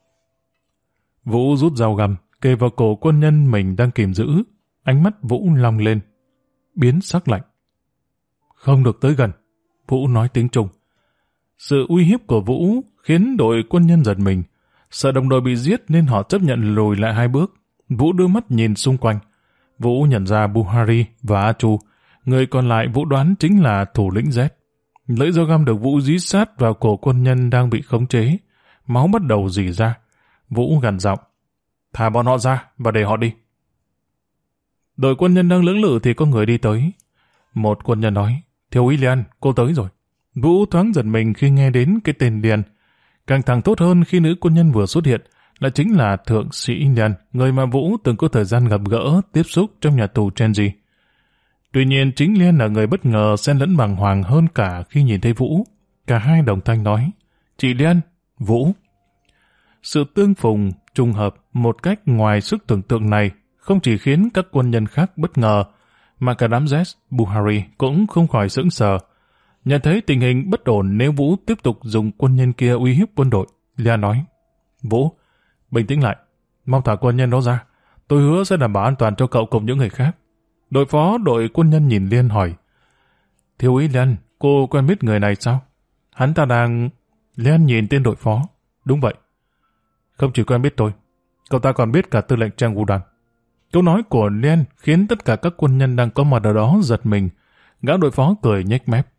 Vũ rút dao găm, kề vào cổ quân nhân mình đang kìm giữ. Ánh mắt Vũ long lên, biến sắc lạnh. Không được tới gần, Vũ nói tiếng Trung. Sự uy hiếp của Vũ khiến đội quân nhân giật mình. Sợ đồng đội bị giết nên họ chấp nhận lùi lại 2 bước. Vũ đưa mắt nhìn xung quanh. Vũ nhận ra Buhari và Achu. Người còn lại Vũ đoán chính là thủ lĩnh Z. Lưỡi dao găm được Vũ dí sát vào cổ quân nhân đang bị khống chế. Máu bắt đầu rỉ ra. Vũ gằn giọng: thả bọn họ ra và để họ đi. Đội quân nhân đang lưỡng lự thì có người đi tới. Một quân nhân nói: thiếu úy Lian, cô tới rồi. Vũ thoáng giật mình khi nghe đến cái tên Lian. Càng thẳng tốt hơn khi nữ quân nhân vừa xuất hiện là chính là thượng sĩ Lian, người mà Vũ từng có thời gian gặp gỡ, tiếp xúc trong nhà tù Chenji. Tuy nhiên chính Lian là người bất ngờ xen lẫn bàng hoàng hơn cả khi nhìn thấy Vũ. Cả hai đồng thanh nói: chị Lian, Vũ. Sự tương phùng, trùng hợp một cách ngoài sức tưởng tượng này không chỉ khiến các quân nhân khác bất ngờ, mà cả đám Z, Buhari cũng không khỏi sững sờ. Nhận thấy tình hình bất ổn nếu Vũ tiếp tục dùng quân nhân kia uy hiếp quân đội, Lian nói: Vũ, bình tĩnh lại, mau thả quân nhân đó ra. Tôi hứa sẽ đảm bảo an toàn cho cậu cùng những người khác. Đội phó đội quân nhân nhìn Lian hỏi: thiếu úy Lian, cô quen biết người này sao? Hắn ta đang... Lian nhìn tên đội phó: đúng vậy. Không chỉ quen biết tôi, cậu ta còn biết cả tư lệnh Trang Wu Dan. Câu nói của Lian khiến tất cả các quân nhân đang có mặt ở đó giật mình. Gã đội phó cười nhếch mép: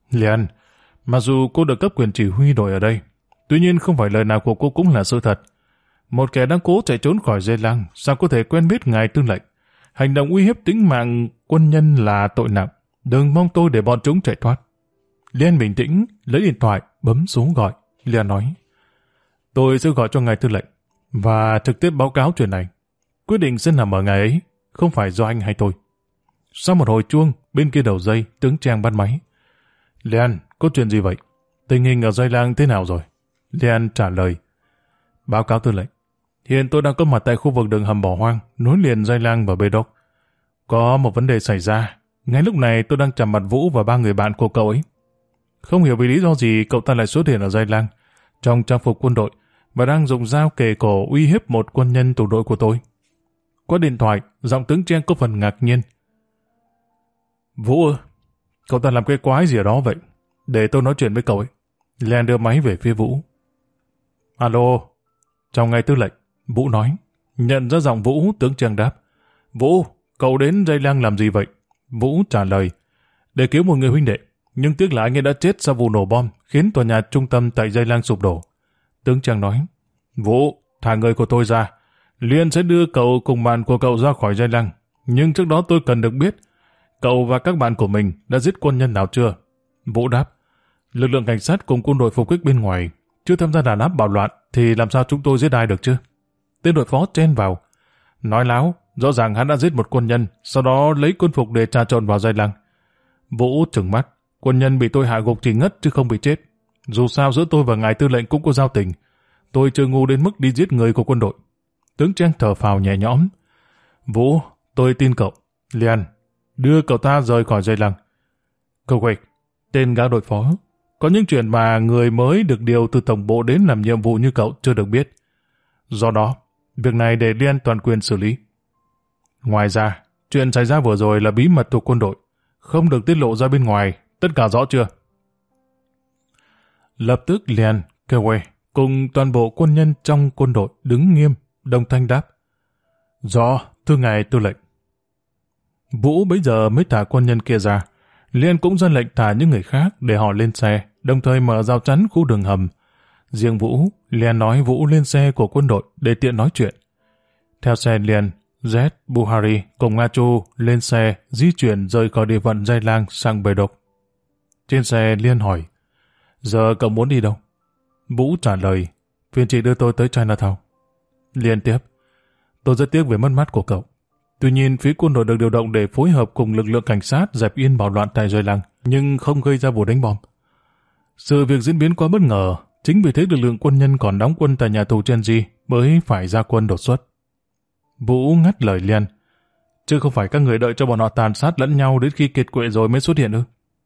Liên, mặc dù cô được cấp quyền chỉ huy đội ở đây, tuy nhiên không phải lời nào của cô cũng là sự thật. Một kẻ đang cố chạy trốn khỏi dây lăng, sao có thể quen biết ngài tư lệnh? Hành động uy hiếp tính mạng quân nhân là tội nặng. Đừng mong tôi để bọn chúng chạy thoát. Liên bình tĩnh, lấy điện thoại, bấm số gọi. Liên nói, tôi sẽ gọi cho ngài tư lệnh và trực tiếp báo cáo chuyện này. Quyết định sẽ nằm ở ngài ấy, không phải do anh hay tôi. Sau một hồi chuông, bên kia đầu dây, tướng Trang bắt máy. Liên, có chuyện gì vậy? Tình hình ở dây lang thế nào rồi? Liên trả lời, báo cáo tư lệnh. Hiện tôi đang có mặt tại khu vực đường hầm bỏ hoang, nối liền dây lang và bê đốc. Có một vấn đề xảy ra. Ngay lúc này tôi đang chạm mặt Vũ và 3 người bạn của cậu ấy. Không hiểu vì lý do gì cậu ta lại xuất hiện ở dây lang, trong trang phục quân đội, và đang dùng dao kề cổ uy hiếp một quân nhân tù đội của tôi. Qua điện thoại, giọng tướng Trang có phần ngạc nhiên. Vũ ơi, cậu ta làm cái quái gì ở đó vậy? Để tôi nói chuyện với cậu ấy. Len đưa máy về phía Vũ. Alo, chào ngài tư lệnh. Vũ nói. Nhận ra giọng Vũ, tướng Trang đáp. Vũ, cậu đến dây lang làm gì vậy? Vũ trả lời. Để cứu một người huynh đệ, nhưng tiếc là anh ấy đã chết sau vụ nổ bom, khiến tòa nhà trung tâm tại dây lang sụp đổ. Tướng Trang nói. Vũ, thả người của tôi ra. Liên sẽ đưa cậu cùng bạn của cậu ra khỏi dây lăng. Nhưng trước đó tôi cần được biết cậu và các bạn của mình đã giết quân nhân nào chưa? Vũ đáp. Lực lượng cảnh sát cùng quân đội phục kích bên ngoài chưa tham gia đàn áp bạo loạn thì làm sao chúng tôi giết ai được chứ? Tên đội phó chen vào. Nói láo, rõ ràng hắn đã giết một quân nhân, sau đó lấy quân phục để trà trộn vào dây lăng. Vũ trừng mắt. Quân nhân bị tôi hạ gục chỉ ngất chứ không bị chết. Dù sao giữa tôi và ngài tư lệnh cũng có giao tình. Tôi chưa ngu đến mức đi giết người của quân đội. Tướng Trang thở phào nhẹ nhõm. Vũ, tôi tin cậu. Liên, đưa cậu ta rời khỏi dây lăng. Cậu Quạch, tên gã đội phó. Có những chuyện mà người mới được điều từ tổng bộ đến làm nhiệm vụ như cậu chưa được biết. Do đó, việc này để Liên toàn quyền xử lý. Ngoài ra, chuyện xảy ra vừa rồi là bí mật thuộc quân đội, không được tiết lộ ra bên ngoài. Tất cả rõ chưa? Lập tức Liên, Kewe cùng toàn bộ quân nhân trong quân đội đứng nghiêm, đồng thanh đáp. Rõ, thưa ngài tư lệnh. Vũ bấy giờ mới thả quân nhân kia ra. Liên cũng ra lệnh thả những người khác để họ lên xe, đồng thời mở rào chắn khu đường hầm. Riêng Vũ, Liên nói Vũ lên xe của quân đội để tiện nói chuyện. Theo xe Liên, Z, Buhari cùng Nga Chu lên xe di chuyển rời khỏi địa phận dây lang sang Bê Đốc. Trên xe Liên hỏi, giờ cậu muốn đi đâu? Vũ trả lời, phiền chị đưa tôi tới Chinatown. Liên tiếp, tôi rất tiếc về mất mát của cậu. Tuy nhiên, phía quân đội được điều động để phối hợp cùng lực lượng cảnh sát dẹp yên bạo loạn tại dây lăng, nhưng không gây ra vụ đánh bom. Sự việc diễn biến quá bất ngờ, chính vì thế lực lượng quân nhân còn đóng quân tại nhà tù Chenji mới phải ra quân đột xuất. Vũ ngắt lời Liên, chứ không phải các người đợi cho bọn họ tàn sát lẫn nhau đến khi kiệt quệ rồi mới xuất hiện ư?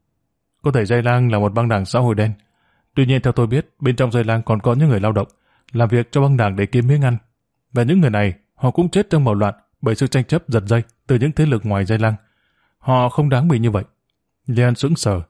Có thể dây lang là một băng đảng xã hội đen. Tuy nhiên theo tôi biết, bên trong dây lang còn có những người lao động, làm việc cho băng đảng để kiếm miếng ăn. Và những người này, họ cũng chết trong bạo loạn bởi sự tranh chấp giật dây từ những thế lực ngoài dây lăng. Họ không đáng bị như vậy. Liên sững sờ.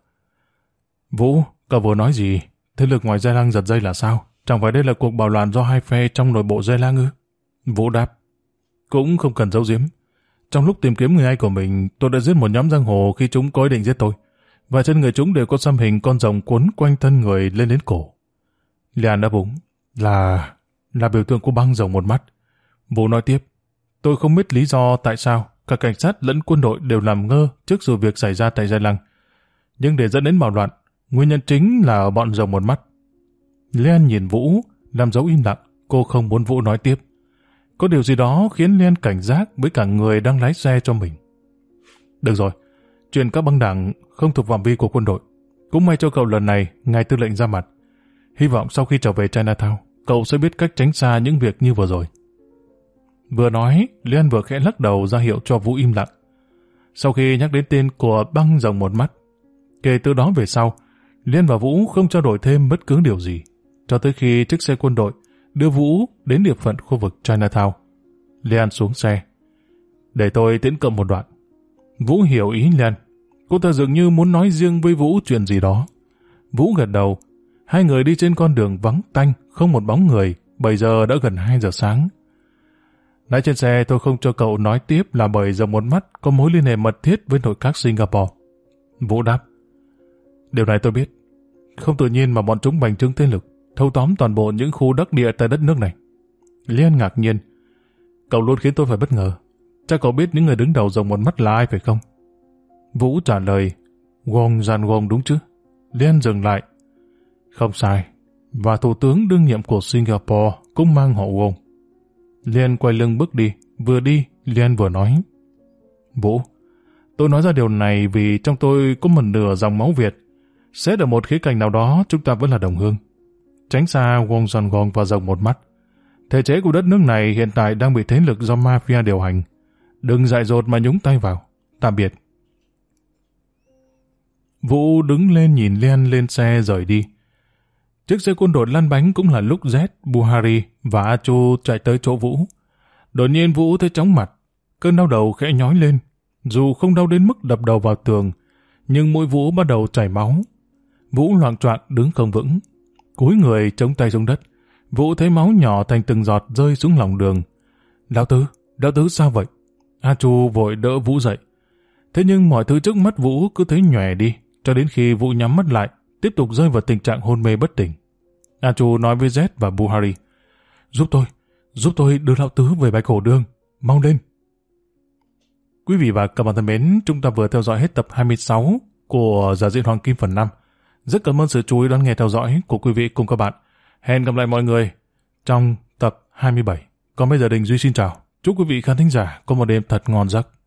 Vũ, cậu vừa nói gì? Thế lực ngoài dây lăng giật dây là sao? Chẳng phải đây là cuộc bạo loạn do hai phe trong nội bộ dây lăng ư? Vũ đáp. Cũng không cần giấu giếm. Trong lúc tìm kiếm người ai của mình, tôi đã giết một nhóm giang hồ khi chúng có ý định giết tôi. Và trên người chúng đều có xăm hình con rồng cuốn quanh thân người lên đến cổ. Liên đáp đúng. Là biểu tượng của băng rồng một mắt. Vũ nói tiếp. Tôi không biết lý do tại sao cả cảnh sát lẫn quân đội đều làm ngơ trước sự việc xảy ra tại Gia Lăng. Nhưng để dẫn đến bạo loạn, nguyên nhân chính là ở bọn rồng một mắt. Liên nhìn Vũ, làm dấu im lặng, cô không muốn Vũ nói tiếp. Có điều gì đó khiến Liên cảnh giác với cả người đang lái xe cho mình. Được rồi, chuyện các băng đảng không thuộc phạm vi của quân đội. Cũng may cho cậu lần này, ngài tư lệnh ra mặt. Hy vọng sau khi trở về Chinatown, cậu sẽ biết cách tránh xa những việc như vừa rồi. Vừa nói, Liên vừa khẽ lắc đầu ra hiệu cho Vũ im lặng. Sau khi nhắc đến tên của băng rồng một mắt, kể từ đó về sau, Liên và Vũ không trao đổi thêm bất cứ điều gì, cho tới khi chiếc xe quân đội đưa Vũ đến địa phận khu vực Chinatown. Liên xuống xe. Để tôi tiễn cậu một đoạn. Vũ hiểu ý Liên. Cô ta dường như muốn nói riêng với Vũ chuyện gì đó. Vũ gật đầu. Hai người đi trên con đường vắng tanh, không một bóng người. Bây giờ đã gần 2 giờ sáng. Nãy trên xe tôi không cho cậu nói tiếp là bởi rồng một mắt có mối liên hệ mật thiết với nội các Singapore. Vũ đáp. Điều này tôi biết. Không tự nhiên mà bọn chúng bành trướng thế lực, thâu tóm toàn bộ những khu đắc địa tại đất nước này. Liên ngạc nhiên. Cậu luôn khiến tôi phải bất ngờ. Chắc cậu biết những người đứng đầu rồng một mắt là ai phải không? Vũ trả lời. Wong Jan Wong đúng chứ? Liên dừng lại. Không sai. Và thủ tướng đương nhiệm của Singapore cũng mang họ Wong. Liên quay lưng bước đi. Vừa đi, Liên vừa nói. Vũ, tôi nói ra điều này vì trong tôi có một nửa dòng máu Việt. Xét ở một khía cạnh nào đó, chúng ta vẫn là đồng hương. Tránh xa Wong Jan Wong và rồng một mắt. Thể chế của đất nước này hiện tại đang bị thế lực do mafia điều hành. Đừng dại dột mà nhúng tay vào. Tạm biệt. Vũ đứng lên nhìn Liên lên xe rời đi. Chiếc xe quân đội lăn bánh cũng là lúc Z, Buhari và A Chu chạy tới chỗ Vũ. Đột nhiên Vũ thấy chóng mặt. Cơn đau đầu khẽ nhói lên. Dù không đau đến mức đập đầu vào tường, nhưng mũi Vũ bắt đầu chảy máu. Vũ loạng choạng đứng không vững. Cúi người chống tay xuống đất. Vũ thấy máu nhỏ thành từng giọt rơi xuống lòng đường. Lão Tứ sao vậy? A Chu vội đỡ Vũ dậy. Thế nhưng mọi thứ trước mắt Vũ cứ thấy nhòe đi, cho đến khi Vũ nhắm mắt lại, tiếp tục rơi vào tình trạng hôn mê bất tỉnh. A Chu nói với Z và Buhari. Giúp tôi đưa Lão Tứ về Bạch Hổ Đường, mau lên. Quý vị và các bạn thân mến, chúng ta vừa theo dõi hết tập 26 của Giả Diện Hoàng Kim phần 5. Rất cảm ơn sự chú ý đón nghe theo dõi của quý vị cùng các bạn. Hẹn gặp lại mọi người trong tập 27. Còn bây giờ Đình Duy xin chào. Chúc quý vị khán thính giả có một đêm thật ngon giấc.